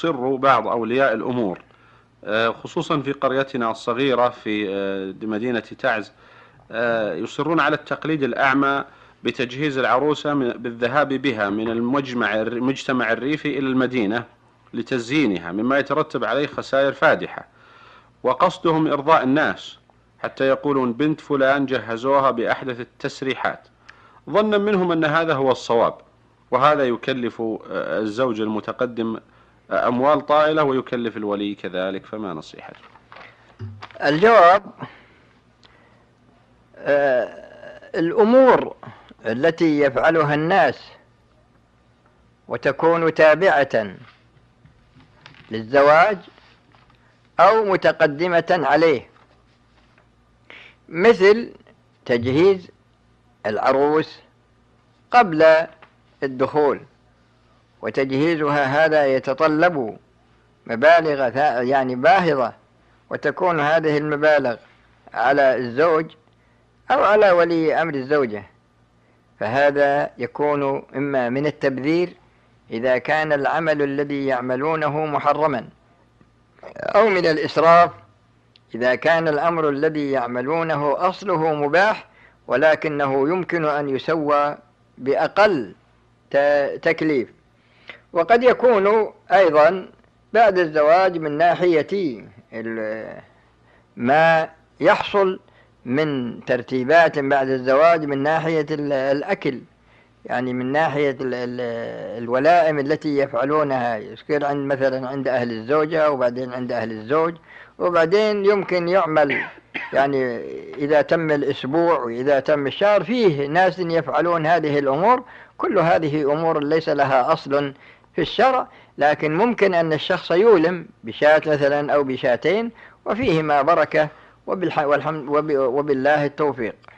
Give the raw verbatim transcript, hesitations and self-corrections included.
يصر بعض أولياء الأمور خصوصا في قريتنا الصغيرة في مدينة تعز يصرون على التقليد الأعمى بتجهيز العروسة بالذهاب بها من المجمع المجتمع الريفي إلى المدينة لتزيينها، مما يترتب عليه خسائر فادحة، وقصدهم إرضاء الناس حتى يقولون بنت فلان جهزوها بأحدث التسريحات، ظنا منهم أن هذا هو الصواب، وهذا يكلف الزوج المتقدم أموال طائلة ويكلف الولي كذلك، فما نصيحته؟ الجواب: آه الأمور التي يفعلها الناس وتكون تابعة للزواج أو متقدمة عليه، مثل تجهيز العروس قبل الدخول، وتجهيزها هذا يتطلب مبالغ يعني باهظة، وتكون هذه المبالغ على الزوج أو على ولي أمر الزوجة، فهذا يكون إما من التبذير إذا كان العمل الذي يعملونه محرما، أو من الإسراف إذا كان الأمر الذي يعملونه أصله مباح ولكنه يمكن أن يسوى بأقل تكليف. وقد يكون أيضا بعد الزواج من ناحية ما يحصل من ترتيبات بعد الزواج من ناحية الأكل، يعني من ناحية الولائم التي يفعلونها، يذكر عند مثلا عند أهل الزوجة وبعدين عند أهل الزوج، وبعدين يمكن يعمل يعني إذا تم الأسبوع وإذا تم الشهر، فيه ناس يفعلون هذه الأمور. كل هذه أمور ليس لها أصل في الشرع، لكن ممكن أن الشخص يولم بشاة مثلا أو بشاتين وفيهما بركة، وبالله التوفيق.